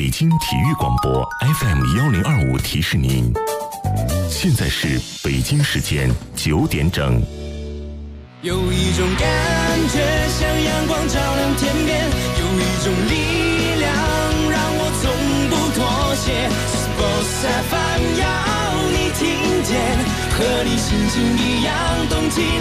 北京体育广播 FM1025提示您，现在是北京时间9点整。 有一种感觉像阳光照亮天边，有一种力量让我从不妥协。Sports FM 要你听见，和你心情一样动起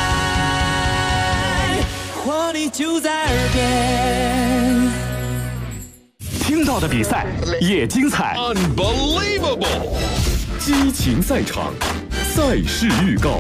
来，活力就在耳边。 听到的比赛也精彩 ，Unbelievable！ 激情赛场，赛事预告。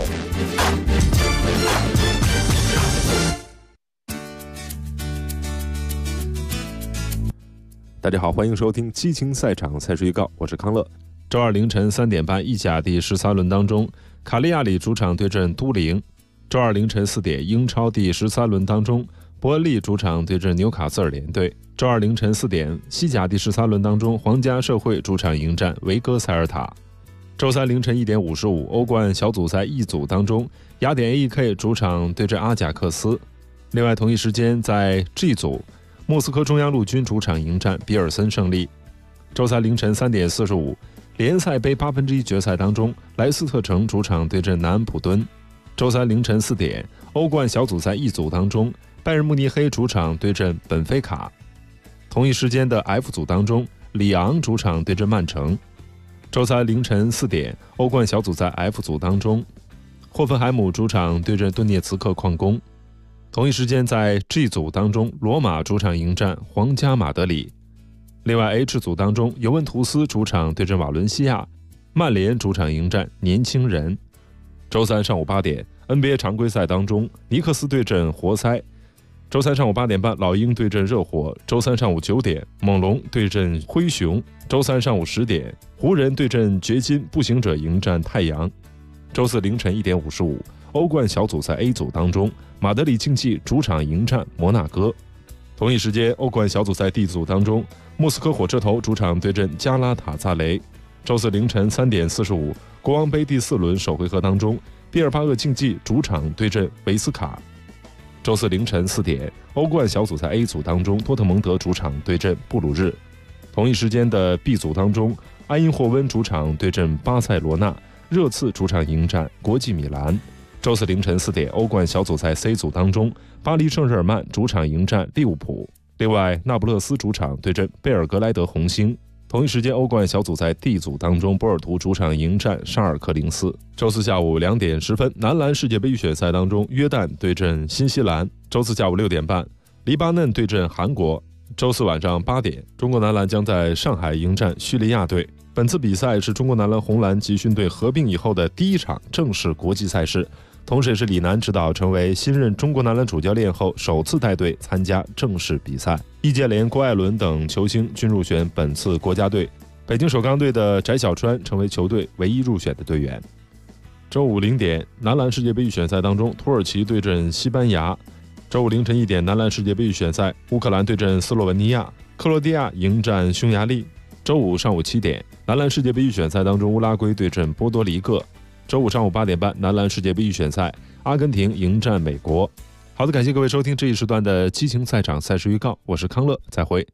大家好，欢迎收听激情赛场赛事预告，我是康乐。周二凌晨3点半，意甲第13轮当中，卡利亚里主场对阵都灵。周二凌晨4点，英超第13轮当中，伯恩利主场对阵纽卡斯尔联队。周二凌晨4点，西甲第13轮当中，皇家社会主场迎战维戈塞尔塔。周三凌晨1点55，欧冠小组赛 E 组当中，雅典 AEK 主场对阵阿贾克斯。另外，同一时间在 G 组，莫斯科中央陆军主场迎战比尔森胜利。周三凌晨3点45，联赛杯1/8决赛当中，莱斯特城主场对阵南安普敦。周三凌晨4点，欧冠小组赛 E 组当中，拜仁慕尼黑主场对阵本菲卡。同一时间的 F 组当中，里昂主场对阵曼城。周三凌晨4点，欧冠小组赛 F 组当中，霍芬海姆主场对阵顿涅茨克矿工。同一时间在 G 组当中，罗马主场迎战皇家马德里。另外 H 组当中，尤文图斯主场对阵瓦伦西亚，曼联主场迎战年轻人。周三上午8点 NBA 常规赛当中，尼克斯对阵活塞。周三上午8点半，老鹰对阵热火。周三上午9点，猛龙对阵灰熊。周三上午10点，湖人对阵掘金，步行者迎战太阳。周四凌晨1点55，欧冠小组赛 A 组当中，马德里竞技主场迎战摩纳哥。同一时间，欧冠小组赛 D 组当中，莫斯科火车头主场对阵加拉塔萨雷。周四凌晨3点45，国王杯第4轮首回合当中，毕尔巴鄂竞技主场对阵维斯卡。周四凌晨4点，欧冠小组赛 A 组当中，多特蒙德主场对阵布鲁日。同一时间的 B 组当中，埃因霍温主场对阵巴塞罗那，热刺主场迎战国际米兰。周四凌晨4点，欧冠小组赛 C 组当中，巴黎圣日耳曼主场迎战利物浦。另外，那不勒斯主场对阵贝尔格莱德红星。同一时间，欧冠小组赛 D 组当中，波尔图主场迎战沙尔克零四。周四下午2点10分，男篮世界杯预选赛当中，约旦对阵新西兰。周四下午6点半，黎巴嫩对阵韩国。周四晚上8点，中国男篮将在上海迎战叙利亚队。本次比赛是中国男篮红蓝集训队合并以后的第一场正式国际赛事，同时也是李楠指导成为新任中国男篮主教练后首次带队参加正式比赛。易建联、郭艾伦等球星均入选本次国家队，北京首钢队的翟小川成为球队唯一入选的队员。周五0点，男篮世界杯预选赛当中，土耳其对阵西班牙。周五凌晨1点，男篮世界杯预选赛，乌克兰对阵斯洛文尼亚，克罗地亚迎战匈牙利。周五上午7点，男篮世界杯预选赛当中，乌拉圭对阵波多黎各。周五上午8点半，男篮世界杯预选赛，阿根廷迎战美国。好的，感谢各位收听这一时段的激情赛场赛事预告，我是康乐，再会。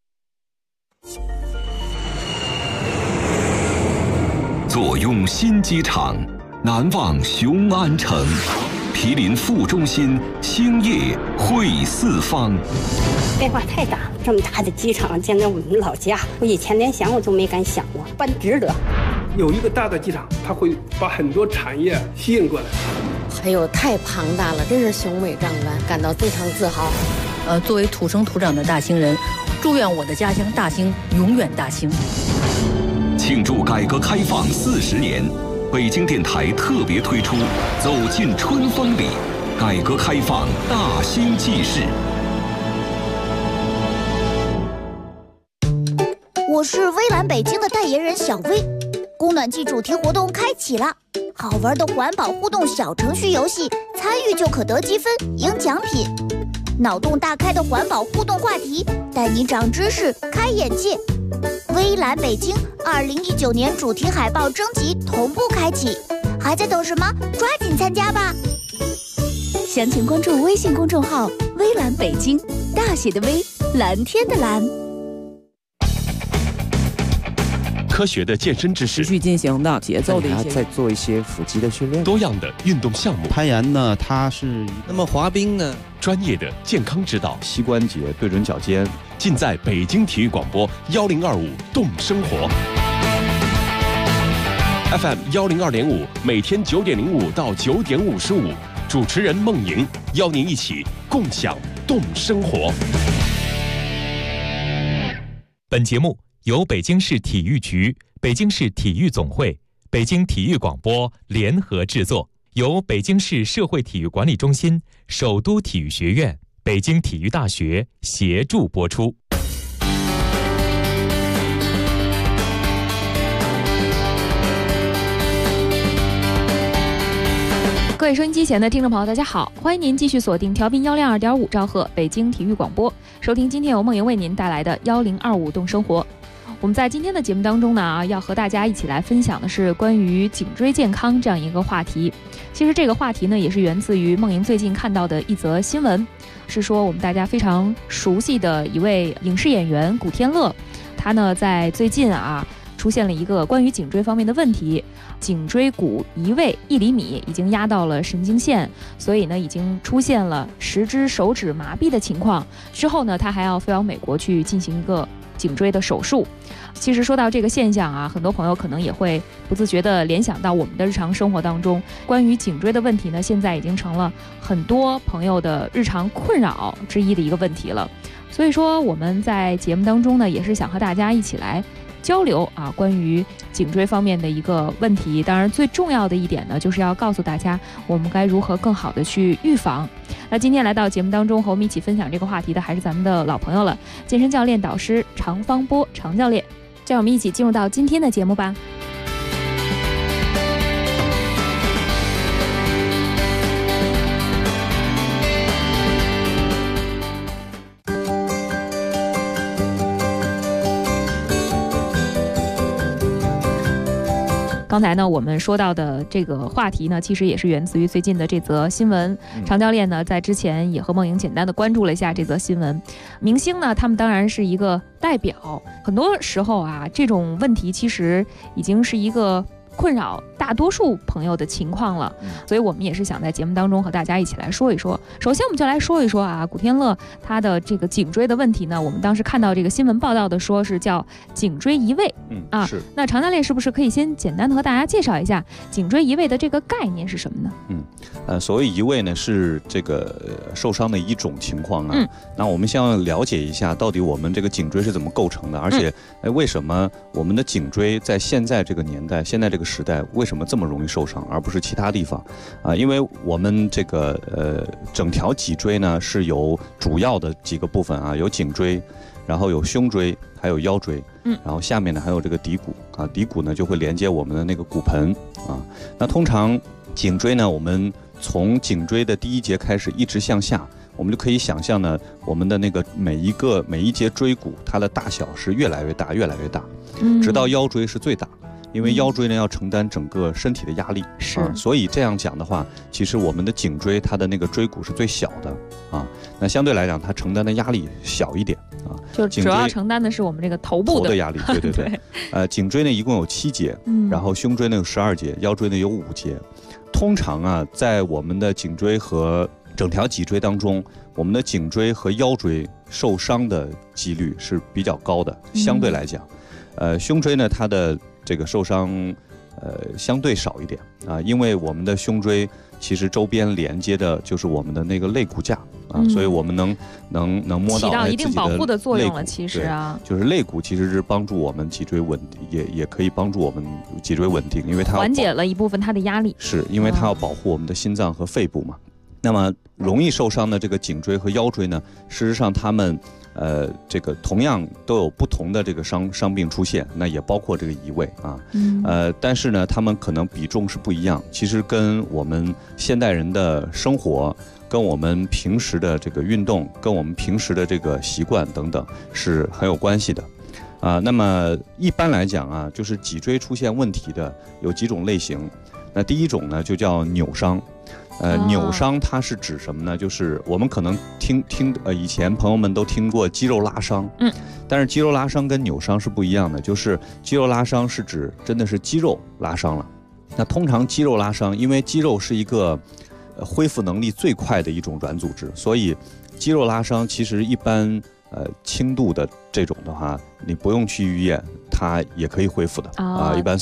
坐拥新机场，难忘雄安城，毗邻副中心，兴业汇四方。 变化太大了，这么大的机场建在我们老家，我以前连想我都没敢想过，办值得。 有一个大的机场，它会把很多产业吸引过来。 还有太庞大了，真是雄伟壮观，感到非常自豪。 作为土生土长的大兴人，祝愿我的家乡大兴永远大兴。 庆祝改革开放40年，北京电台特别推出《走进春风里》，改革开放大兴纪事。 我是微蓝北京的代言人小薇。供暖季主题活动开启了，好玩的环保互动小程序游戏，参与就可得积分赢奖品。脑洞大开的环保互动话题，带你长知识开眼界。微蓝北京2019年主题海报征集同步开启，还在等什么？抓紧参加吧！详情关注微信公众号微蓝北京，大写的微，蓝天的蓝。 科学的健身知识， 持续进行的节奏的一些， 再做一些腹肌的训练， 多样的运动项目。 攀岩呢，它是那么滑冰呢， 专业的健康指导， 膝关节对准脚尖， 尽在北京体育广播1025动生活。FM 102.5，每天9点05到9点55，主持人孟莹邀您一起共享动生活。 本节目由北京市体育局、北京市体育总会、北京体育广播联合制作，由北京市社会体育管理中心、首都体育学院、北京体育大学协助播出。 各位收音机前的听众朋友，大家好，欢迎您继续锁定调频102.5兆赫北京体育广播，收听今天由孟莹为您带来的1025动生活。我们在今天的节目当中呢，要和大家一起来分享的是关于颈椎健康这样一个话题。其实这个话题呢，也是源自于孟莹最近看到的一则新闻，是说我们大家非常熟悉的一位影视演员古天乐，他呢在最近出现了一个关于颈椎方面的问题，颈椎骨移位1厘米已经压到了神经线，所以呢已经出现了10只手指麻痹的情况。之后呢，他还要飞往美国去进行一个颈椎的手术。其实说到这个现象很多朋友可能也会不自觉地联想到我们的日常生活当中，关于颈椎的问题呢，现在已经成了很多朋友的日常困扰之一的一个问题了。所以说我们在节目当中呢，也是想和大家一起来交流关于颈椎方面的一个问题。当然最重要的一点呢，就是要告诉大家我们该如何更好的去预防。那今天来到节目当中和我们一起分享这个话题的还是咱们的老朋友了，健身教练导师常方波常教练。让我们一起进入到今天的节目吧。刚才呢，我们说到的这个话题呢，其实也是源自于最近的这则新闻。常教练呢，在之前也和孟莹简单的关注了一下这则新闻。明星呢，他们当然是一个代表，很多时候这种问题其实已经是一个困扰大多数朋友的情况了，所以我们也是想在节目当中和大家一起来说一说。首先我们就来说一说古天乐他的这个颈椎的问题呢，我们当时看到这个新闻报道的说是叫颈椎移位， 是。 那常教练是不是可以先简单的和大家介绍一下颈椎移位的这个概念是什么呢？所谓移位呢，是这个受伤的一种情况那我们先要了解一下到底我们这个颈椎是怎么构成的，而且为什么我们的颈椎在现在这个年代、现在这个时代为什么这么容易受伤，而不是其他地方因为我们这个整条脊椎呢是有主要的几个部分有颈椎，然后有胸椎，还有腰椎，然后下面呢还有这个骶骨骶骨呢就会连接我们的那个骨盆那通常颈椎呢，我们从颈椎的第一节开始一直向下，我们就可以想象呢，我们的那个每一节椎骨它的大小是越来越大越来越大，直到腰椎是最大。因为腰椎呢要承担整个身体的压力，所以这样讲的话，其实我们的颈椎它的那个椎骨是最小的那相对来讲它承担的压力小一点就主要承担的是我们这个头部的压力，对对颈椎呢一共有7节，然后胸椎呢有12节，腰椎呢有5节。通常在我们的颈椎和整条脊椎当中，我们的颈椎和腰椎受伤的几率是比较高的，相对来讲胸椎呢它的这个受伤相对少一点因为我们的胸椎其实周边连接的就是我们的那个肋骨架所以我们能摸到起到一定保护的作用了。其实就是肋骨其实是帮助我们脊椎稳定，也可以帮助我们脊椎稳定，因为它缓解了一部分它的压力， 是因为它要保护我们的心脏和肺部嘛。那么容易受伤的这个颈椎和腰椎呢，事实上它们这个同样都有不同的这个伤病出现，那也包括这个移位但是呢，他们可能比重是不一样。其实跟我们现代人的生活、跟我们平时的这个运动、跟我们平时的这个习惯等等是很有关系的那么一般来讲就是脊椎出现问题的有几种类型。那第一种呢，就叫扭伤。扭伤它是指什么呢？就是我们可能以前朋友们都听过肌肉拉伤， 但是肌肉拉伤跟扭伤是不一样的，就是肌肉拉伤是指真的是肌肉拉伤了。那通常肌肉拉伤，因为肌肉是一个恢复能力最快的一种软组织，所以肌肉拉伤其实一般轻度的这种的话，你不用去医院，它也可以恢复的一般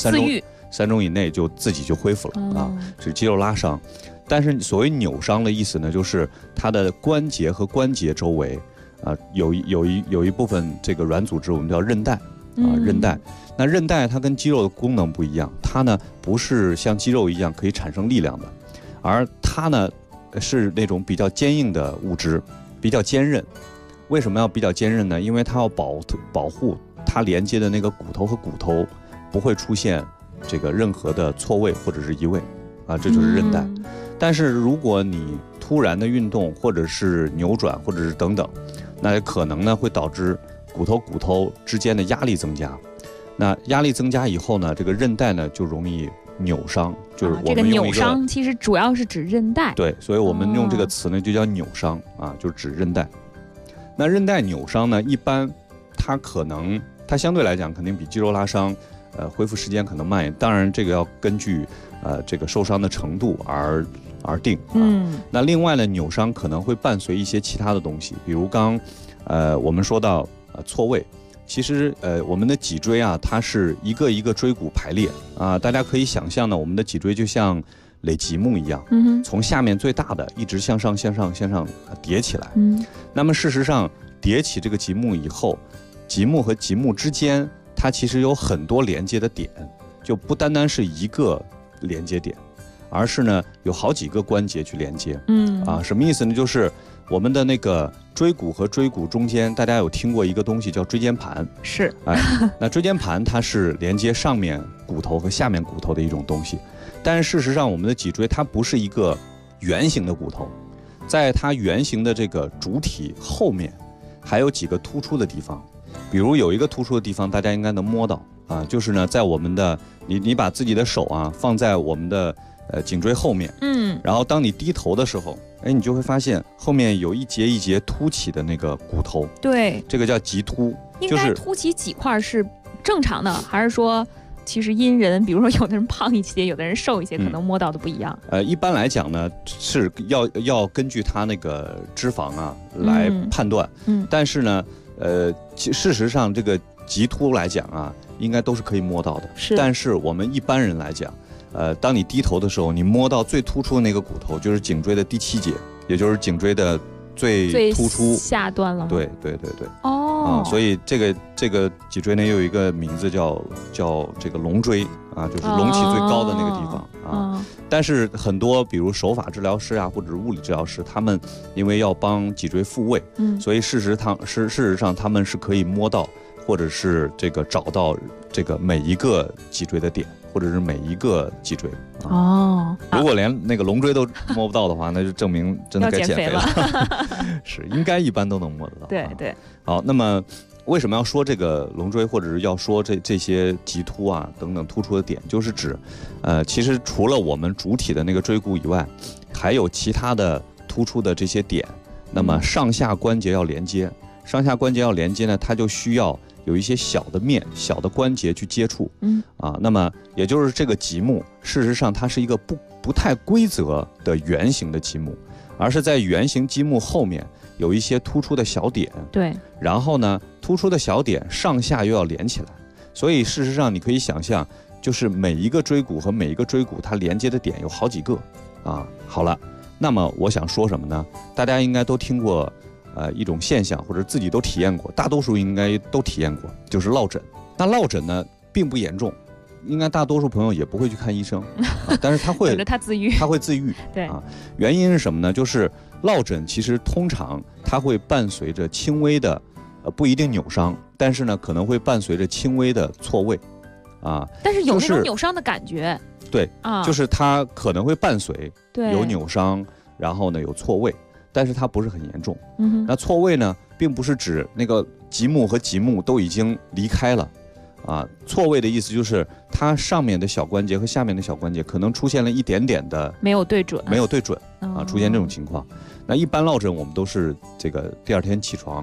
3周以内就自己就恢复了是肌肉拉伤。但是所谓扭伤的意思呢，就是它的关节和关节周围有一部分这个软组织，我们叫韧带韧带。那韧带它跟肌肉的功能不一样，它呢不是像肌肉一样可以产生力量的，而它呢是那种比较坚硬的物质，比较坚韧。为什么要比较坚韧呢？因为它要保护它连接的那个骨头和骨头不会出现这个任何的错位或者是移位这就是韧带。但是如果你突然的运动或者是扭转或者是等等，那可能呢会导致骨头之间的压力增加。那压力增加以后呢，这个韧带呢就容易扭伤，就是我们这个扭伤其实主要是指韧带。 对，所以我们用这个词呢就叫扭伤就是指韧带。那韧带扭伤呢，一般它相对来讲肯定比肌肉拉伤恢复时间可能慢一点，当然这个要根据这个受伤的程度而定那另外呢，扭伤可能会伴随一些其他的东西，比如我们说到错位。其实我们的脊椎它是一个一个椎骨排列大家可以想象呢，我们的脊椎就像垒积木一样，从下面最大的一直向上叠起来。那么事实上叠起这个积木以后，积木和积木之间它其实有很多连接的点，就不单单是一个连接点，而是呢有好几个关节去连接。什么意思呢？就是我们的那个椎骨和椎骨中间，大家有听过一个东西叫椎间盘？ 是。 那椎间盘它是连接上面骨头和下面骨头的一种东西，但是事实上我们的脊椎它不是一个圆形的骨头，在它圆形的这个主体后面还有几个突出的地方。比如有一个突出的地方大家应该能摸到就是呢在我们的你把自己的手放在我们的颈椎后面，然后当你低头的时候，你就会发现后面有一节一节凸起的那个骨头。对，这个叫棘突。 应该凸起几块是正常的，还是说其实因人，比如说有的人胖一些，有的人瘦一些，可能摸到的不一样？ 一般来讲呢，是要根据它那个脂肪来判断。但是呢，事实上这个棘突来讲应该都是可以摸到的。但是我们一般人来讲，当你低头的时候，你摸到最突出的那个骨头，就是颈椎的第7节，也就是颈椎的最突出下端了吗？ 对。所以这个脊椎呢又有一个名字叫这个龙椎就是隆起最高的那个地方但是很多比如手法治疗师或者是物理治疗师，他们因为要帮脊椎复位，所以事实上他们是可以摸到或者是这个找到这个每一个脊椎的点，或者是每一个脊椎。如果连那个龙椎都摸不到的话，那就证明真的该减肥了。是，应该一般都能摸得到。 对。 好，那么为什么要说这个龙椎，或者是要说这些棘突等等突出的点，就是指其实除了我们主体的那个椎骨以外，还有其他的突出的这些点。那么上下关节要连接，呢，它就需要有一些小的关节去接触。那么也就是这个积木，事实上它是一个不太规则的圆形的积木，而是在圆形积木后面有一些突出的小点。对。然后呢，突出的小点上下又要连起来，所以事实上你可以想象，就是每一个椎骨和每一个椎骨它连接的点有好几个好了，那么我想说什么呢？大家应该都听过一种现象，或者自己都体验过，大多数应该都体验过，就是落枕。那落枕呢并不严重，应该大多数朋友也不会去看医生但是他会自愈对原因是什么呢？就是落枕其实通常它会伴随着轻微的不一定扭伤，但是呢可能会伴随着轻微的错位但是有那种扭伤的感觉。 对就是它可能会伴随有扭伤，然后呢有错位，但是它不是很严重。那错位呢并不是指那个积木和积木都已经离开了错位的意思就是它上面的小关节和下面的小关节可能出现了一点点的没有对准出现这种情况。那一般落枕我们都是这个第二天起床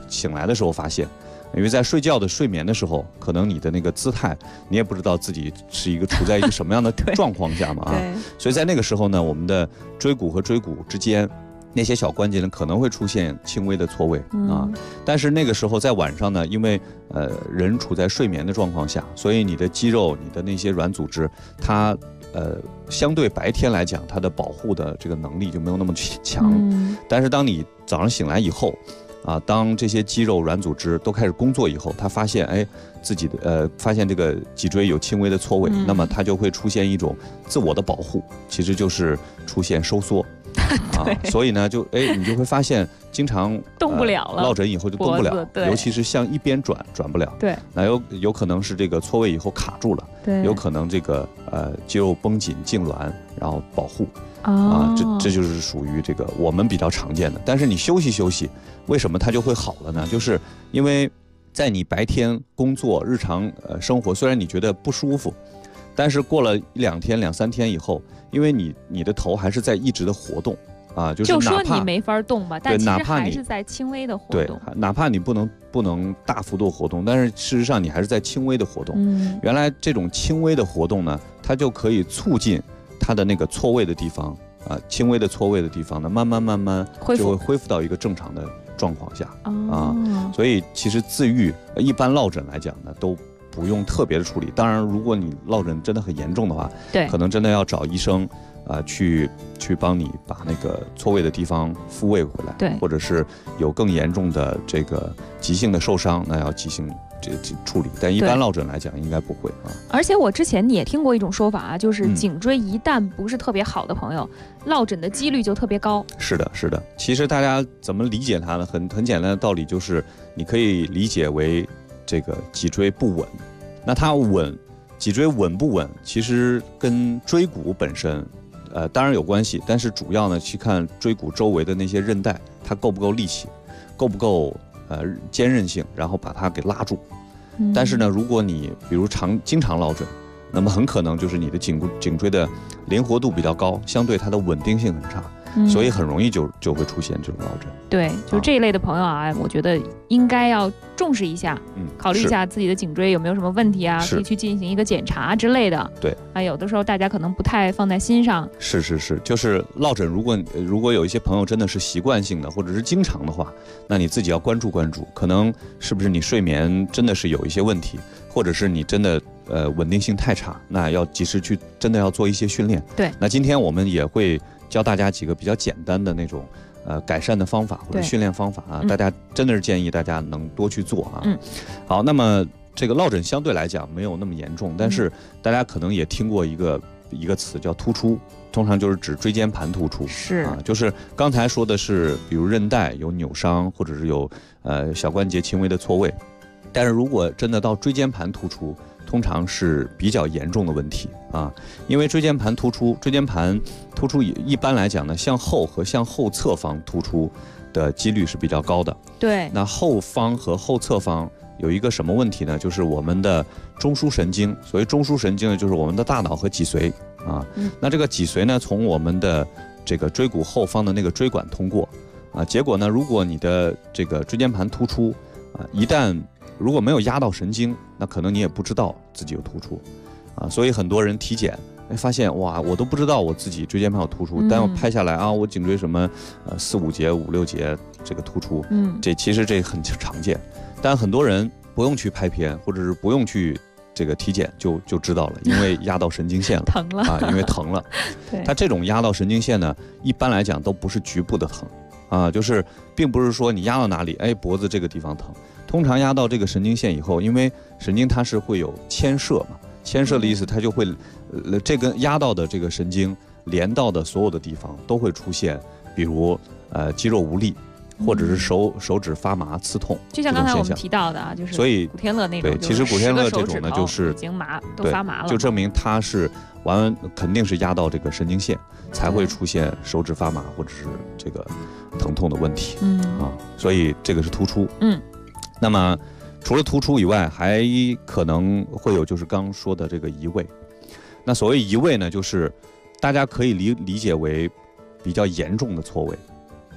醒来的时候发现。因为在睡眠的时候，可能你的那个姿态，你也不知道自己是一个处在一个什么样的状况下嘛所以在那个时候呢，我们的椎骨和椎骨之间那些小关节呢可能会出现轻微的错位但是那个时候在晚上呢，因为人处在睡眠的状况下，所以你的肌肉、你的那些软组织，它相对白天来讲，它的保护的这个能力就没有那么强但是当你早上醒来以后当这些肌肉软组织都开始工作以后，他发现自己的发现这个脊椎有轻微的错位那么它就会出现一种自我的保护，其实就是出现收缩所以呢你就会发现经常动不了了， 落枕以后就动不了，尤其是向一边转不了，那有可能是这个错位以后卡住了，有可能这个肌肉绷紧痉挛然后保护这就是属于这个我们比较常见的。但是你休息，为什么它就会好了呢？就是因为在你白天工作日常生活，虽然你觉得不舒服，但是过了2天2、3天以后，因为你的头还是在一直的活动就是就说你没法动吧，但其实还是在轻微的活动。 对，哪怕你不能大幅度活动，但是事实上你还是在轻微的活动。原来这种轻微的活动呢，它就可以促进它的那个错位的地方轻微的错位的地方呢，慢慢就会恢复到一个正常的状况下所以其实自愈一般落枕来讲呢，都不用特别的处理。当然，如果你落枕真的很严重的话，可能真的要找医生去帮你把那个错位的地方复位回来，或者是有更严重的这个急性的受伤，那要急性这处理。但一般落枕来讲应该不会而且我之前也听过一种说法就是颈椎一旦不是特别好的朋友，落枕的几率就特别高。 是的。其实大家怎么理解它呢？很简单的道理就是，你可以理解为这个脊椎不稳。那它脊椎稳不稳，其实跟椎骨本身当然有关系，但是主要呢去看椎骨周围的那些韧带，它够不够力气，够不够坚韧性，然后把它给拉住。但是呢，如果你比如经常落枕，那么很可能就是你的颈椎的灵活度比较高，相对它的稳定性很差，所以很容易就会出现这种落枕。 对，就这一类的朋友我觉得应该要重视一下，考虑一下自己的颈椎有没有什么问题可以去进行一个检查之类的。 对有的时候大家可能不太放在心上。 是，就是落枕，如果有一些朋友真的是习惯性的或者是经常的话，那你自己要关注，可能是不是你睡眠真的是有一些问题，或者是你真的稳定性太差，那要及时去真的要做一些训练。 对， 那今天我们也会教大家几个比较简单的那种改善的方法或者训练方法大家真的是建议大家能多去做好，那么这个落枕相对来讲没有那么严重，但是大家可能也听过一个词叫突出，通常就是指椎间盘突出。就是刚才说的是比如韧带有扭伤，或者是有小关节轻微的错位，但是如果真的到椎间盘突出，通常是比较严重的问题因为椎间盘突出一般来讲呢，向后和向后侧方突出的几率是比较高的。 对， 那后方和后侧方有一个什么问题呢？就是我们的中枢神经。所谓中枢神经呢，就是我们的大脑和脊髓那这个脊髓呢，从我们的这个椎骨后方的那个椎管通过结果呢，如果你的这个椎间盘突出一旦如果没有压到神经，那可能你也不知道自己有突出所以很多人体检发现哇，我都不知道我自己椎间盘有突出，但我拍下来我颈椎什么4、5节、5、6节这个突出其实这很常见，但很多人不用去拍片，或者是不用去这个体检就知道了，因为压到神经线了疼了因为疼了它这种压到神经线呢，一般来讲都不是局部的疼就是并不是说你压到哪里脖子这个地方疼，通常压到这个神经线以后，因为神经它是会有牵涉嘛，牵涉的意思它就会这个压到的这个神经连到的所有的地方都会出现，比如肌肉无力，或者是手指发麻刺痛， 就像刚才我们提到的就是所以古天乐那种， 对，其实古天乐这种呢就是已经都发麻了， 就证明它是肯定是压到这个神经线才会出现手指发麻或者是这个疼痛的问题所以这个是突出那么除了突出以外，还可能会有就是刚说的这个移位。那所谓移位呢，就是大家可以理解为比较严重的错位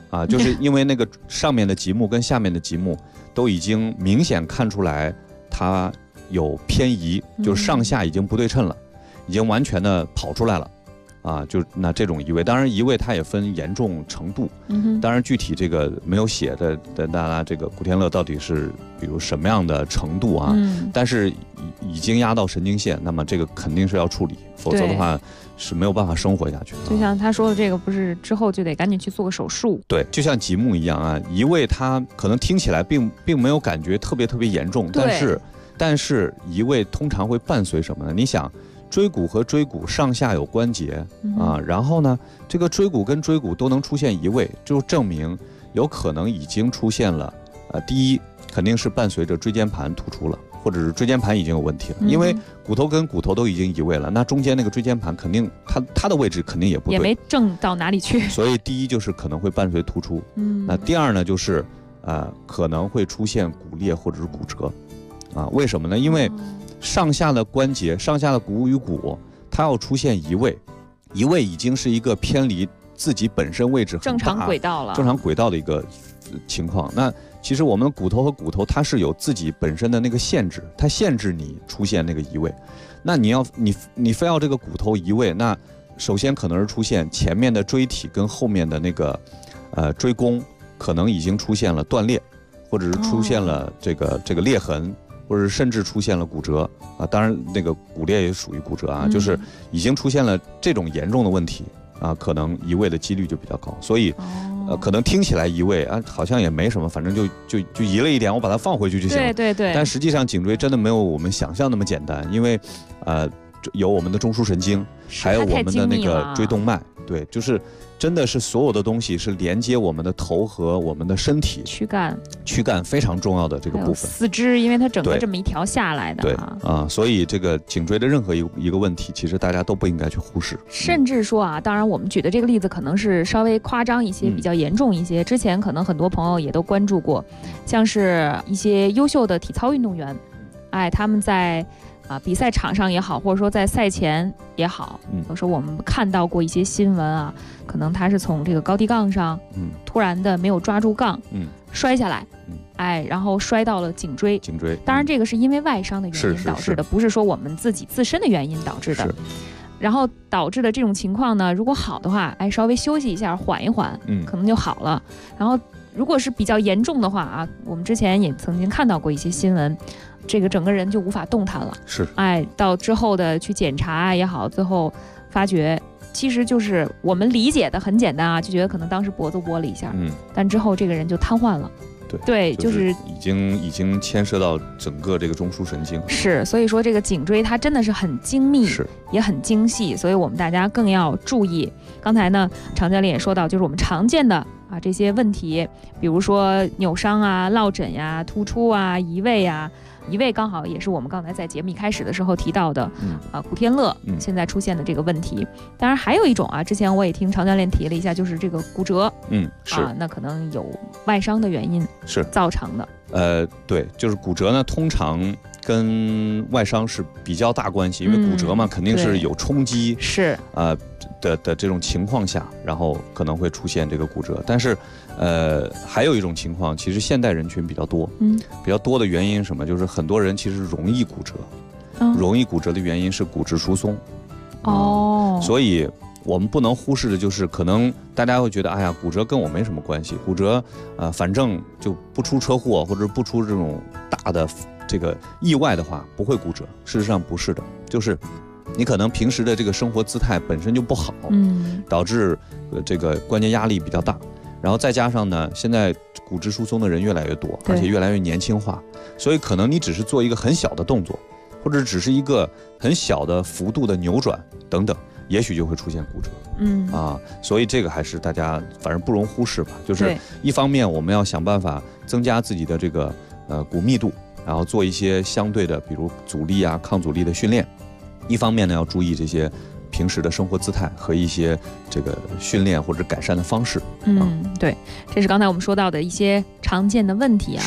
啊，就是因为那个上面的极目跟下面的极目都已经明显看出来它有偏移，就是上下已经不对称了，已经完全的跑出来了。啊，就那这种移位，当然移位它也分严重程度，当然具体这个没有写的，大家这个古天乐到底是比如什么样的程度啊？但是已经压到神经线，那么这个肯定是要处理，否则的话是没有办法生活下去。 就像他说的这个，不是之后就得赶紧去做个手术？对， 就像极目一样啊，移位它可能听起来并没有感觉特别严重，但是移位通常会伴随什么呢？你想。椎骨和椎骨上下有关节啊，然后呢，这个椎骨跟椎骨都能出现移位，就证明有可能已经出现了。第一肯定是伴随着椎间盘突出了，或者是椎间盘已经有问题了，因为骨头跟骨头都已经移位了，那中间那个椎间盘肯定它的位置肯定也不对， 也没正到哪里去。 所以第一就是可能会伴随突出，那第二呢就是可能会出现骨裂或者是骨折，啊，为什么呢？因为上下的关节、上下的骨与骨，它要出现移位，移位已经是一个偏离自己本身位置很大正常轨道了， 正常轨道的一个情况。那其实我们骨头和骨头它是有自己本身的那个限制，它限制你出现那个移位。那你非要这个骨头移位，那首先可能是出现前面的椎体跟后面的那个椎弓可能已经出现了断裂，或者是出现了这个裂痕。或者甚至出现了骨折啊，当然那个骨裂也属于骨折啊，就是已经出现了这种严重的问题啊，可能移位的几率就比较高。所以，可能听起来移位啊，好像也没什么，反正就移了一点，我把它放回去就行了。 对。 但实际上颈椎真的没有我们想象那么简单，因为有我们的中枢神经，还有我们的那个椎动脉，对，就是真的是所有的东西是连接我们的头和我们的身体躯干非常重要的这个部分。 四肢，因为它整个这么一条下来的， 对啊，所以这个颈椎的任何一个问题，其实大家都不应该去忽视。 甚至说啊，当然我们举的这个例子可能是稍微夸张一些，比较严重一些。之前可能很多朋友也都关注过，像是一些优秀的体操运动员，他们在比赛场上也好，或者说在赛前也好，有时候我们看到过一些新闻啊，可能他是从这个高低杠上，突然的没有抓住杠，摔下来，然后摔到了颈椎。当然这个是因为外伤的原因导致的，不是说我们自己自身的原因导致的。然后导致的这种情况呢，如果好的话，稍微休息一下，缓一缓，可能就好了。然后如果是比较严重的话啊，我们之前也曾经看到过一些新闻。这个整个人就无法动弹了，到之后的去检查也好，最后发觉其实就是我们理解的很简单啊，就觉得可能当时脖子窝了一下，但之后这个人就瘫痪了。对，就是已经牵涉到整个这个中枢神经。 所以说这个颈椎它真的是很精密，也很精细，所以我们大家更要注意。刚才呢，常教练也说到，就是我们常见的这些问题，比如说扭伤啊、落枕呀、突出啊、移位啊。移位刚好也是我们刚才在节目一开始的时候提到的，古天乐现在出现的这个问题。当然还有一种之前我也听常教练提了一下，就是这个骨折，那可能有外伤的原因造成的。 对，就是骨折呢，通常跟外伤是比较大关系，因为骨折嘛，肯定是有冲击，的这种情况下，然后可能会出现这个骨折。但是还有一种情况，其实现代人群比较多，比较多的原因是什么？就是很多人其实容易骨折，容易骨折的原因是骨质疏松。所以我们不能忽视的就是，可能大家会觉得，骨折跟我没什么关系，骨折反正就不出车祸或者不出这种大的这个意外的话，不会骨折。事实上不是的，就是你可能平时的这个生活姿态本身就不好，导致这个关节压力比较大，然后再加上呢，现在骨质疏松的人越来越多，而且越来越年轻化，所以可能你只是做一个很小的动作，或者只是一个很小的幅度的扭转等等，也许就会出现骨折。所以这个还是大家反正不容忽视吧。就是一方面我们要想办法增加自己的这个骨密度，然后做一些相对的，比如阻力啊、抗阻力的训练。一方面呢，要注意这些平时的生活姿态和一些这个训练或者改善的方式。 对，这是刚才我们说到的一些常见的问题啊。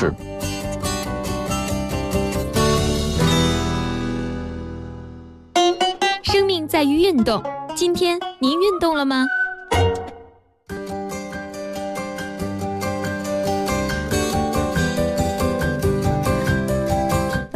生命在于运动，今天您运动了吗？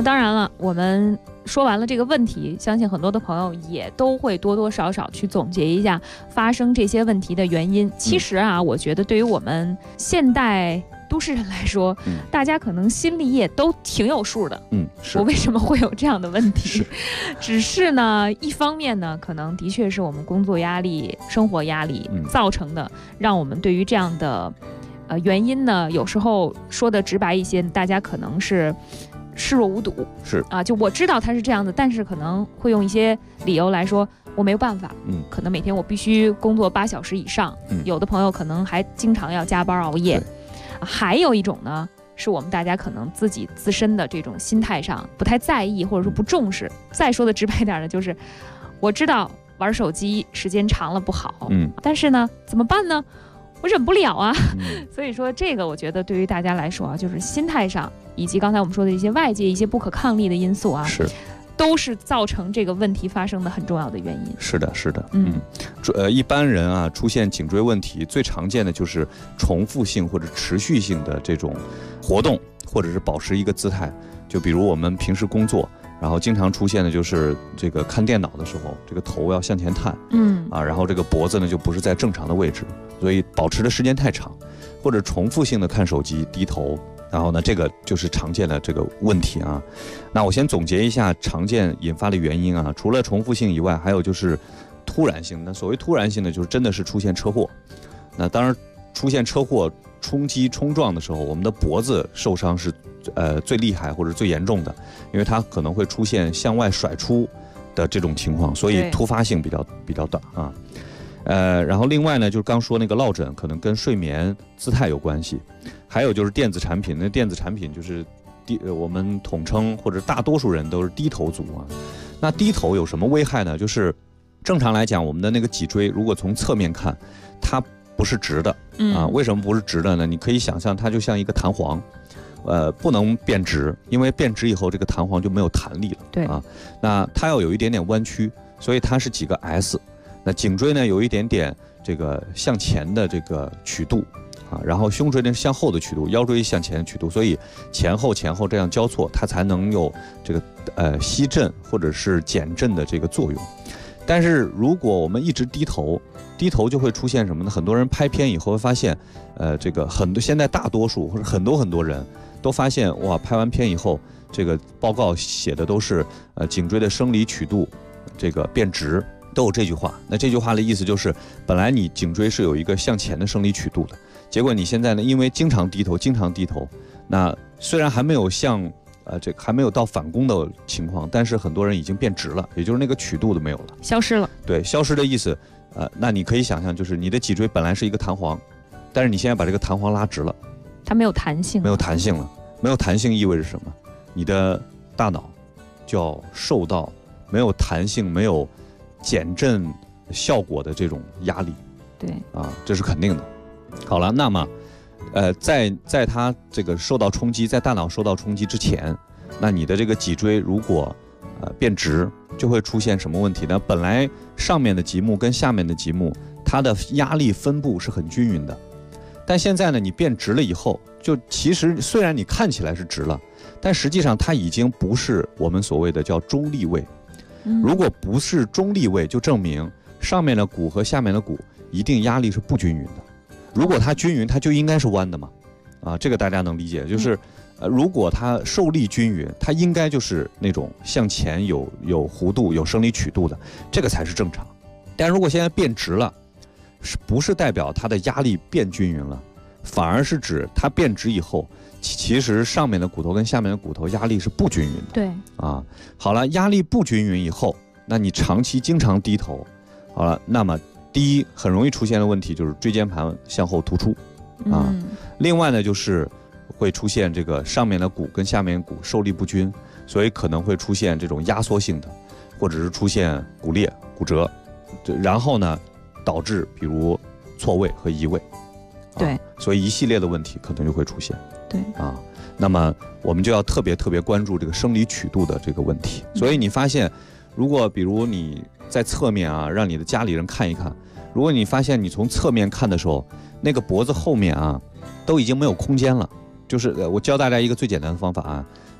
当然了，我们说完了这个问题，相信很多的朋友也都会多多少少去总结一下发生这些问题的原因。其实啊，我觉得对于我们现代都市人来说，大家可能心里也都挺有数的。 是我为什么会有这样的问题？只是呢，一方面呢，可能的确是我们工作压力、生活压力造成的，让我们对于这样的原因呢，有时候说的直白一些，大家可能是视若无睹。 是啊，就我知道他是这样的，但是可能会用一些理由来说我没有办法。可能每天我必须工作8小时以上。有的朋友可能还经常要加班熬夜。还有一种呢，是我们大家可能自己自身的这种心态上不太在意，或者说不重视。再说的直白点的就是，我知道玩手机时间长了不好，但是呢，怎么办呢？我忍不了啊。所以说这个我觉得对于大家来说啊，就是心态上，以及刚才我们说的一些外界一些不可抗力的因素啊，都是造成这个问题发生的很重要的原因。 是的，是的。一般人啊出现颈椎问题，最常见的就是重复性或者持续性的这种活动，或者是保持一个姿态。就比如我们平时工作，然后经常出现的就是这个看电脑的时候，这个头要向前探，然后这个脖子呢就不是在正常的位置，所以保持的时间太长，或者重复性的看手机低头。然后呢，这个就是常见的这个问题啊。那我先总结一下常见引发的原因啊，除了重复性以外，还有就是突然性。那所谓突然性呢，就是真的是出现车祸。那当然，出现车祸、冲击、冲撞的时候，我们的脖子受伤是最厉害或者最严重的，因为它可能会出现向外甩出的这种情况，所以突发性比较大啊。然后另外呢，就是刚说那个落枕，可能跟睡眠姿态有关系。还有就是电子产品，那电子产品就是我们统称或者大多数人都是低头族啊。那低头有什么危害呢？就是正常来讲，我们的那个脊椎如果从侧面看，它不是直的啊。为什么不是直的呢？你可以想象它就像一个弹簧，不能变直，因为变直以后这个弹簧就没有弹力了。 对啊，那它要有一点点弯曲，所以它是几个 S。那颈椎呢有一点点这个向前的这个曲度。然后胸椎呢是向后的曲度，腰椎向前的曲度，所以前后这样交错，它才能有这个吸震或者是减震的这个作用。但是如果我们一直低头就会出现什么呢？很多人拍片以后会发现，这个现在大多数或者很多人都发现，哇，拍完片以后，这个报告写的都是颈椎的生理曲度这个变直。都有这句话。那这句话的意思就是，本来你颈椎是有一个向前的生理曲度的，结果你现在呢，因为经常低头，那虽然还没有这个还没有到反弓的情况，但是很多人已经变直了，也就是那个曲度都没有了， 消失了。 对，消失的意思，那你可以想象，就是你的脊椎本来是一个弹簧，但是你现在把这个弹簧拉直了， 它没有弹性， 没有弹性了。没有弹性意味着什么？你的大脑就要受到没有弹性、没有减震效果的这种压力。 对啊，这是肯定的。好了，那么在它这个受到冲击，在大脑受到冲击之前，那你的这个脊椎如果变直，就会出现什么问题呢？本来上面的极目跟下面的极目，它的压力分布是很均匀的，但现在呢，你变直了以后，就其实虽然你看起来是直了，但实际上它已经不是我们所谓的叫中立位。如果不是中立位，就证明上面的骨和下面的骨一定压力是不均匀的。如果它均匀，它就应该是弯的嘛，啊，这个大家能理解，就是如果它受力均匀，它应该就是那种向前有弧度、有生理曲度的，这个才是正常。但如果现在变直了，不是代表它的压力变均匀了，反而是指它变直以后，其实上面的骨头跟下面的骨头压力是不均匀的。 对啊，好了，压力不均匀以后，那你长期经常低头，好了，那么第一很容易出现的问题就是椎间盘向后突出啊。另外呢，就是会出现这个上面的骨跟下面的骨受力不均，所以可能会出现这种压缩性的，或者是出现骨裂、骨折，然后呢，导致比如错位和移位。 对， 所以一系列的问题可能就会出现。 对啊，那么我们就要特别关注这个生理曲度的这个问题。所以你发现，如果比如你在侧面啊，让你的家里人看一看，如果你发现你从侧面看的时候，那个脖子后面啊，都已经没有空间了。就是我教大家一个最简单的方法啊，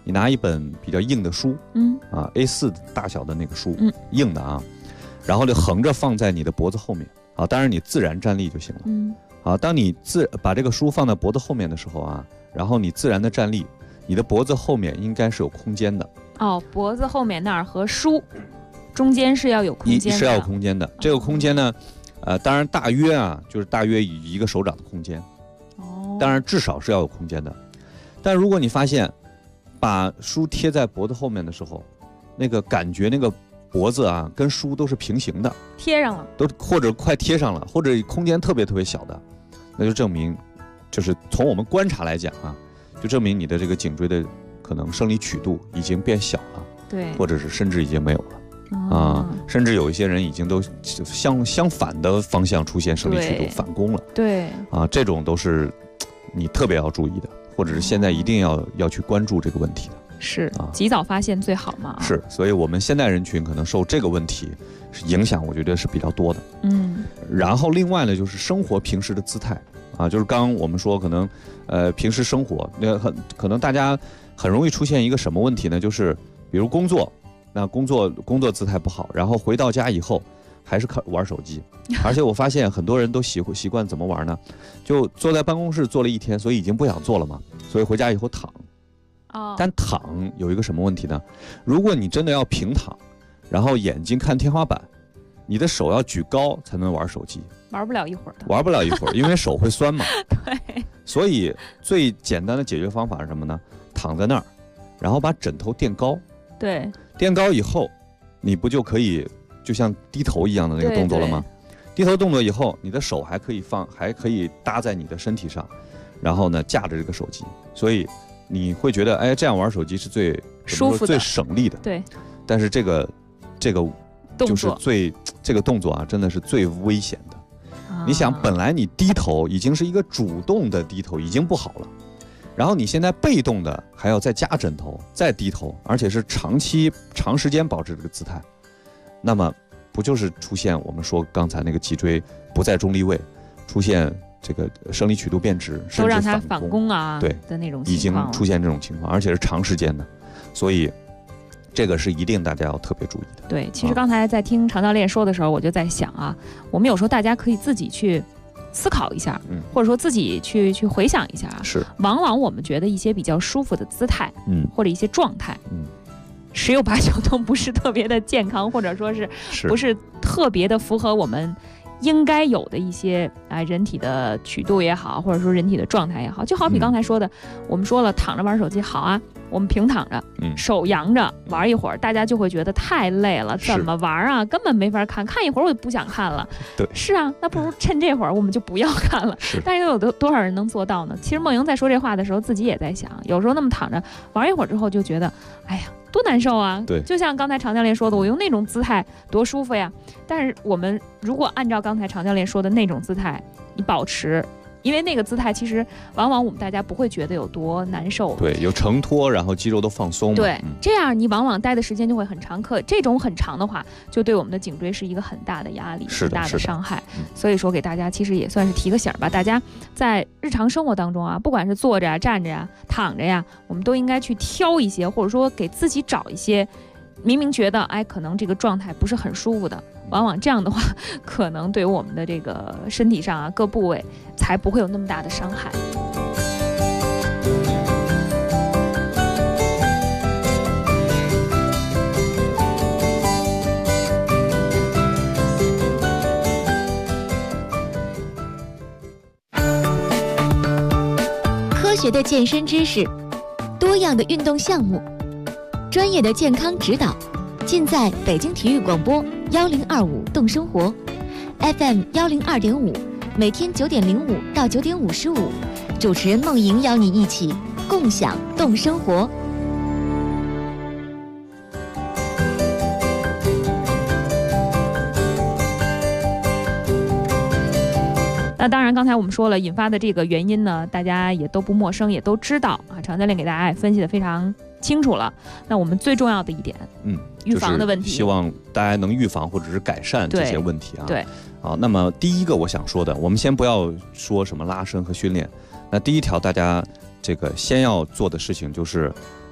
你拿一本比较硬的书，A4 大小的那个书，硬的啊，然后就横着放在你的脖子后面啊，当然你自然站立就行了。当你把这个书放在脖子后面的时候啊，然后你自然的站立，你的脖子后面应该是有空间的。脖子后面那儿和书中间是要有空间的，是要有空间的。这个空间呢，当然大约一个手掌的空间。当然至少是要有空间的。但如果你发现把书贴在脖子后面的时候，那个感觉那个脖子啊跟书都是平行的，贴上了，或者快贴上了，或者空间特别特别小的，那就证明，就是从我们观察来讲啊，就证明你的这个颈椎的可能生理曲度已经变小了，对，或者是甚至已经没有了。甚至有一些人已经都相反的方向出现生理曲度反攻了，对，这种都是你特别要注意的，或者是现在一定要去关注这个问题的。是及早发现最好嘛。是，所以我们现代人群可能受这个问题影响，我觉得是比较多的。然后另外呢，就是生活平时的姿态啊，就是刚刚我们说可能平时生活可能大家很容易出现一个什么问题呢？就是比如工作。那工作姿态不好，然后回到家以后还是玩手机，而且我发现很多人都习惯怎么玩呢？就坐在办公室坐了一天，所以已经不想坐了嘛，所以回家以后躺。但躺有一个什么问题呢？如果你真的要平躺，然后眼睛看天花板，你的手要举高才能玩手机，玩不了一会儿，因为手会酸嘛。对。所以最简单的解决方法是什么呢？躺在那儿，然后把枕头垫高。对，垫高以后，你不就可以就像低头一样的那个动作了吗？低头动作以后，你的手还可以搭在你的身体上，然后呢架着这个手机，所以你会觉得，哎，这样玩手机是最舒服的、最省力的。对。但是这个就是这个动作啊，真的是最危险的。你想，本来你低头已经是一个主动的低头，已经不好了。然后你现在被动的还要再加枕头，再低头，而且是长时间保持这个姿态，那么不就是出现我们说刚才那个脊椎不在中立位，出现这个生理曲度变直，甚至让它反攻啊，对的那种情况，已经出现这种情况，而且是长时间的，所以这个是一定大家要特别注意的。对，其实刚才在听常教练说的时候，我就在想啊，我们有时候大家可以自己去思考一下，或者说自己去回想一下啊，是往往我们觉得一些比较舒服的姿态，或者一些状态，十有八九都不是特别的健康，或者说是不是特别的符合我们应该有的一些人体的曲度也好，或者说人体的状态也好。就好比刚才说的，我们说了躺着玩手机好啊，我们平躺着，手扬着玩一会儿，大家就会觉得太累了，怎么玩啊？根本没法看一会儿我就不想看了。对，是啊，那不如趁这会儿我们就不要看了。但是又有多少人能做到呢？其实梦莹在说这话的时候，自己也在想，有时候那么躺着玩一会儿之后，就觉得，哎呀，多难受啊！对，就像刚才常教练说的，我用那种姿态多舒服呀。但是我们如果按照刚才常教练说的那种姿态，你保持。因为那个姿态其实往往我们大家不会觉得有多难受，对，有承托，然后肌肉都放松，对，这样你往往待的时间就会很长，这种很长的话，就对我们的颈椎是一个很大的压力，很大的伤害。所以说给大家其实也算是提个醒吧，大家在日常生活当中啊，不管是坐着啊、站着呀、躺着呀，我们都应该去挑一些，或者说给自己找一些明明觉得可能这个状态不是很舒服的，往往这样的话，可能对我们的这个身体上啊各部位才不会有那么大的伤害。 科学的健身知识，多样的运动项目，专业的健康指导，尽在北京体育广播1025动生活 FM 102.5，每天9点05到9点55，主持人梦莹邀你一起共享动生活。 那当然，刚才我们说了，引发的这个原因呢，大家也都不陌生，也都知道啊。常教练给大家也分析的非常清楚了。那我们最重要的一点，预防的问题，就是希望大家能预防或者是改善这些问题啊。对，好，那么第一个我想说的，我们先不要说什么拉伸和训练，那第一条大家这个先要做的事情就是，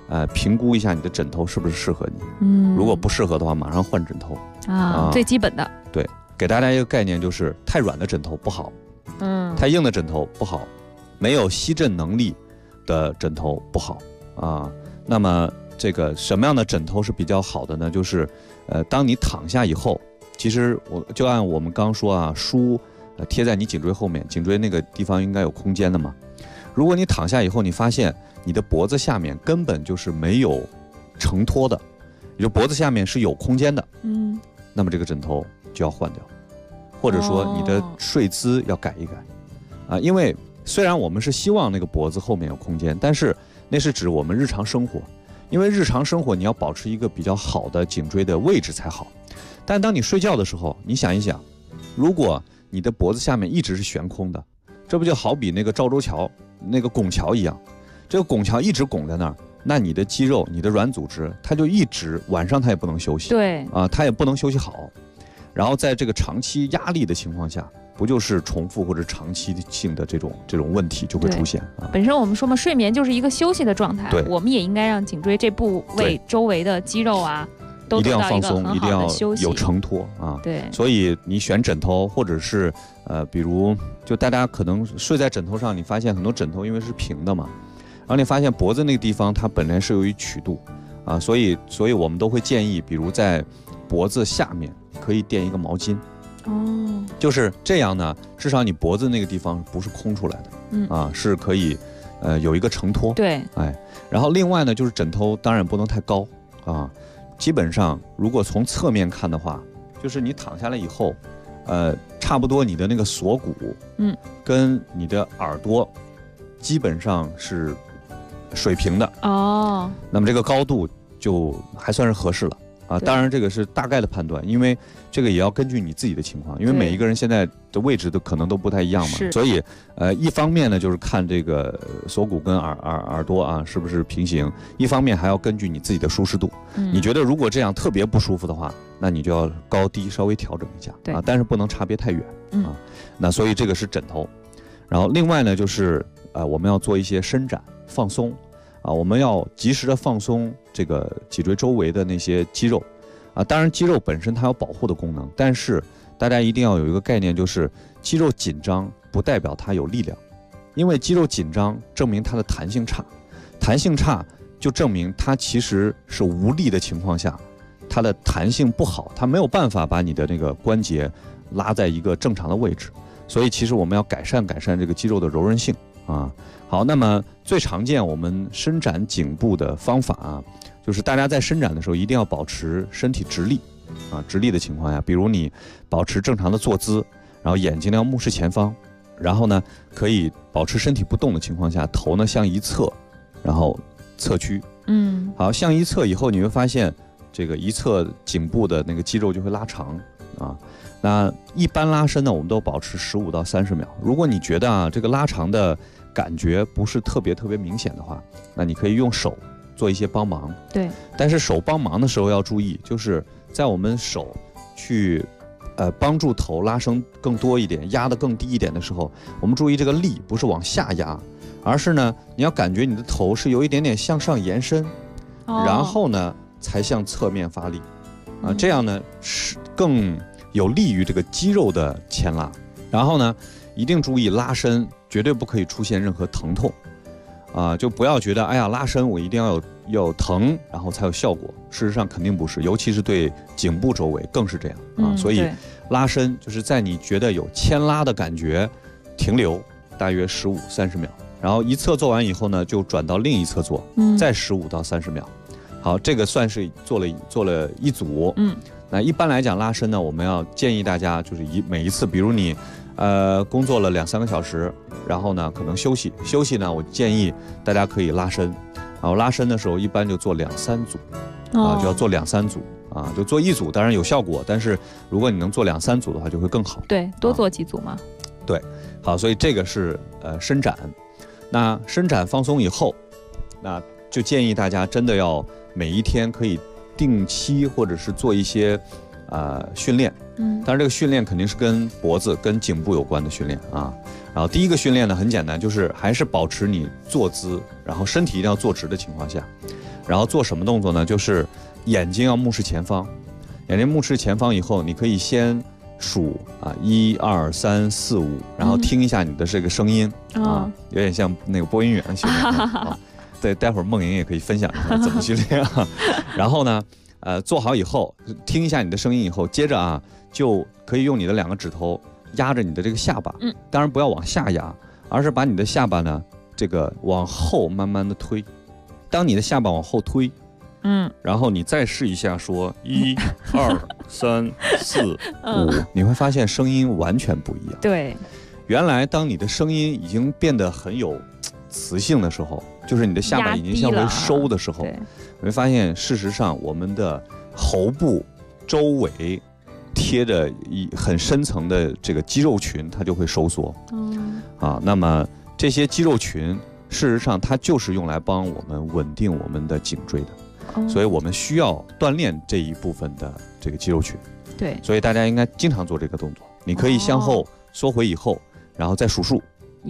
评估一下你的枕头是不是适合你。如果不适合的话，马上换枕头最基本的。 对，给大家一个概念，就是太软的枕头不好，太硬的枕头不好，没有吸震能力的枕头不好啊。那么这个什么样的枕头是比较好的呢？就是当你躺下以后，其实我就按我们刚说啊，书贴在你颈椎后面，颈椎那个地方应该有空间的嘛。如果你躺下以后，你发现你的脖子下面根本就是没有承托的，也就脖子下面是有空间的，那么这个枕头就要换掉，或者说你的睡姿要改一改啊。因为虽然我们是希望那个脖子后面有空间，但是那是指我们日常生活，因为日常生活你要保持一个比较好的颈椎的位置才好。但当你睡觉的时候，你想一想，如果你的脖子下面一直是悬空的，这不就好比那个赵州桥那个拱桥一样，这个拱桥一直拱在那儿，那你的肌肉、你的软组织，它就一直晚上它也不能休息， 对啊，它也不能休息好。然后在这个长期压力的情况下，不就是重复或者长期性的这种问题就会出现啊。 本身我们说嘛，睡眠就是一个休息的状态，我们也应该让颈椎这部位周围的肌肉啊，都得到一个很好的休息， 一定要放松，一定要有承托啊。 对， 所以你选枕头，或者是比如就大家可能睡在枕头上，你发现很多枕头因为是平的嘛，然后你发现脖子那个地方它本来是有一曲度啊，所以我们都会建议，比如在脖子下面可以垫一个毛巾。就是这样呢，至少你脖子那个地方不是空出来的，啊，是可以有一个承托。 对， 然后另外呢，就是枕头当然不能太高啊。基本上，如果从侧面看的话，就是你躺下来以后，差不多你的那个锁骨，跟你的耳朵基本上是水平的哦。 那么这个高度就还算是合适了啊。当然这个是大概的判断，因为这个也要根据你自己的情况，因为每一个人现在的位置都可能都不太一样嘛。所以一方面呢就是看这个锁骨跟耳朵啊是不是平行，一方面还要根据你自己的舒适度。你觉得如果这样特别不舒服的话，那你就要高低稍微调整一下啊，但是不能差别太远啊。那所以这个是枕头。然后另外呢就是我们要做一些伸展放松啊，我们要及时的放松这个脊椎周围的那些肌肉啊。当然肌肉本身它有保护的功能，但是大家一定要有一个概念，就是肌肉紧张不代表它有力量，因为肌肉紧张证明它的弹性差，弹性差就证明它其实是无力的情况下，它的弹性不好，它没有办法把你的那个关节拉在一个正常的位置。所以其实我们要改善这个肌肉的柔韧性啊。好，那么最常见我们伸展颈部的方法啊，就是大家在伸展的时候一定要保持身体直立啊，直立的情况下，比如你保持正常的坐姿，然后眼睛要目视前方，然后呢可以保持身体不动的情况下，头呢向一侧，然后侧屈。好，向一侧以后你会发现这个一侧颈部的那个肌肉就会拉长啊。那一般拉伸呢，我们都保持15到30秒。如果你觉得这个拉长的感觉不是特别明显的话，那你可以用手做一些帮忙。 对， 但是手帮忙的时候要注意，就是在我们手去帮助头拉伸更多一点，压得更低一点的时候，我们注意这个力不是往下压，而是呢你要感觉你的头是有一点点向上延伸，然后呢才向侧面发力啊，这样呢是更有利于这个肌肉的牵拉。然后呢一定注意拉伸绝对不可以出现任何疼痛啊，就不要觉得哎呀拉伸我一定要有疼然后才有效果，事实上肯定不是，尤其是对颈部周围更是这样啊。所以拉伸就是在你觉得有牵拉的感觉停留大约15、30秒，然后一侧做完以后呢就转到另一侧做，再15到30秒。好，这个算是做了一组。那一般来讲拉伸呢，我们要建议大家就是每一次，比如你工作了2-3个小时，然后呢可能休息呢，我建议大家可以拉伸，然后拉伸的时候一般就做2-3组啊，就要做2-3组啊，就做一组当然有效果，但是如果你能做2-3组的话就会更好。 对，多做几组嘛。 对，好，所以这个是伸展。那伸展放松以后，那就建议大家真的要每一天可以定期或者是做一些训练，但是这个训练肯定是跟脖子、跟颈部有关的训练啊。然后第一个训练呢很简单，就是还是保持你坐姿，然后身体一定要坐直的情况下，然后做什么动作呢？就是眼睛要目视前方，眼睛目视前方以后，你可以先数1、2、3、4、5，然后听一下你的这个声音有点像那个播音员的训练。对，待会儿梦莹也可以分享一下怎么训练啊。然后呢，做好以后，听一下你的声音以后，接着就可以用你的2个指头压着你的这个下巴，当然不要往下压，而是把你的下巴呢，这个往后慢慢的推。当你的下巴往后推，然后你再试一下说1、2、3、4、5，你会发现声音完全不一样。 对， 原来当你的声音已经变得很有磁性的时候，就是你的下巴已经向回收的时候，你会发现事实上我们的喉部周围贴着很深层的这个肌肉群，它就会收缩。那么这些肌肉群事实上它就是用来帮我们稳定我们的颈椎的，所以我们需要锻炼这一部分的这个肌肉群。 对， 所以大家应该经常做这个动作。你可以向后缩回以后，然后再数数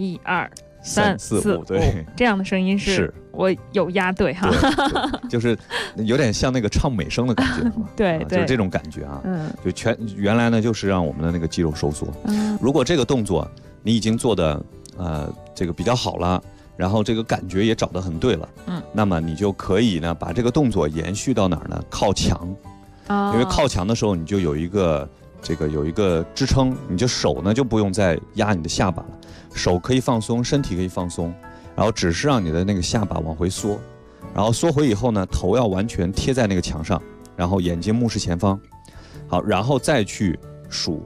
1、2、3、4、5， 对， 这样的声音是我有押对哈， 就是有点像那个唱美声的感觉， 对， 就是这种感觉啊，就原来呢就是让我们的那个肌肉收缩。如果这个动作你已经做的这个比较好了，然后这个感觉也找得很对了，那么你就可以呢把这个动作延续到哪儿呢？靠墙，因为靠墙的时候你就有一个支撑，你就手呢就不用再压你的下巴了，手可以放松，身体可以放松，然后只是让你的那个下巴往回缩，然后缩回以后呢，头要完全贴在那个墙上，然后眼睛目视前方，好，然后再去数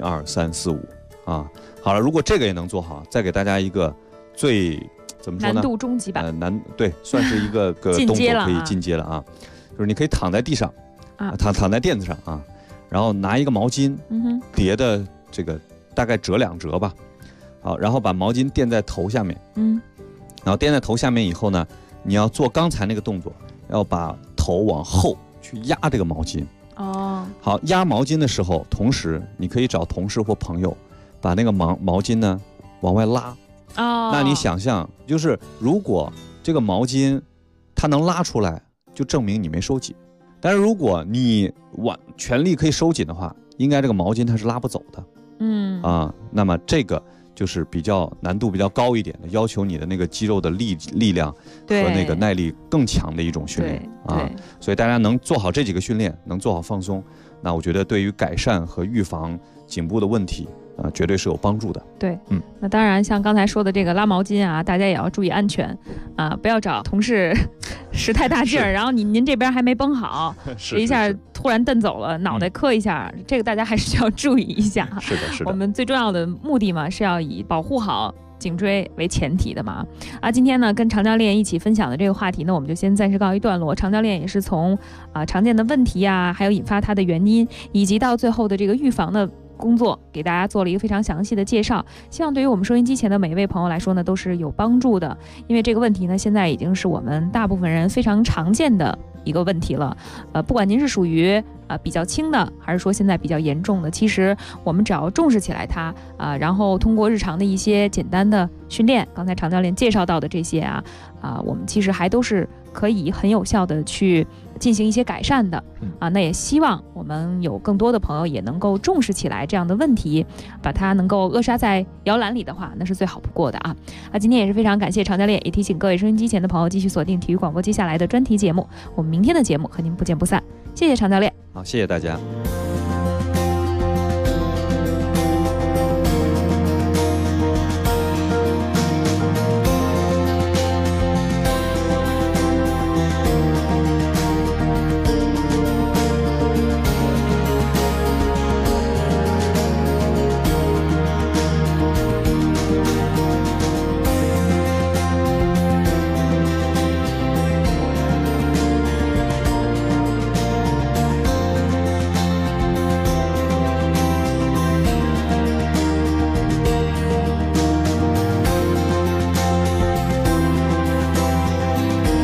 1、2、3、4、5好了，如果这个也能做好，再给大家一个最怎么说呢？ 难度中级版， 对，算是一个动作可以进阶了就是你可以躺在地上躺在垫子上然后拿一个毛巾叠的这个大概折2折吧，好，然后把毛巾垫在头下面，然后垫在头下面以后呢，你要做刚才那个动作，要把头往后去压这个毛巾。好，压毛巾的时候，同时你可以找同事或朋友把那个毛巾呢往外拉。那你想象，就是如果这个毛巾它能拉出来，就证明你没收紧。但是如果你全力可以收紧的话，应该这个毛巾它是拉不走的。那么这个就是难度比较高一点的，要求你的那个肌肉的力量和那个耐力更强的一种训练所以大家能做好这几个训练，能做好放松，那我觉得对于改善和预防颈部的问题绝对是有帮助的。 对，那当然像刚才说的这个拉毛巾大家也要注意安全不要找同事使太大劲儿，然后您这边还没绷好，一下突然蹬走了，脑袋磕一下，这个大家还是需要注意一下。 是的， 我们最重要的目的嘛，是要以保护好颈椎为前提的嘛。今天呢跟常教练一起分享的这个话题呢，我们就先暂时告一段落。常教练也是从常见的问题还有引发它的原因，以及到最后的这个预防的工作，给大家做了一个非常详细的介绍，希望对于我们收音机前的每一位朋友来说呢，都是有帮助的。因为这个问题呢，现在已经是我们大部分人非常常见的一个问题了。不管您是属于比较轻的，还是说现在比较严重的，其实我们只要重视起来它然后通过日常的一些简单的训练，刚才常教练介绍到的这些我们其实还都是可以很有效的去进行一些改善的那也希望我们有更多的朋友也能够重视起来这样的问题，把它能够扼杀在摇篮里的话，那是最好不过的今天也是非常感谢常教练，也提醒各位收音机前的朋友继续锁定体育广播接下来的专题节目，我们明天的节目和您不见不散。谢谢常教练。 好，谢谢大家。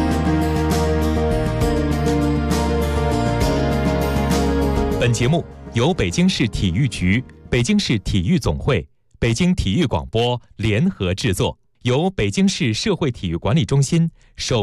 本节目由北京市体育局、北京市体育总会、北京体育广播联合制作，由北京市社会体育管理中心首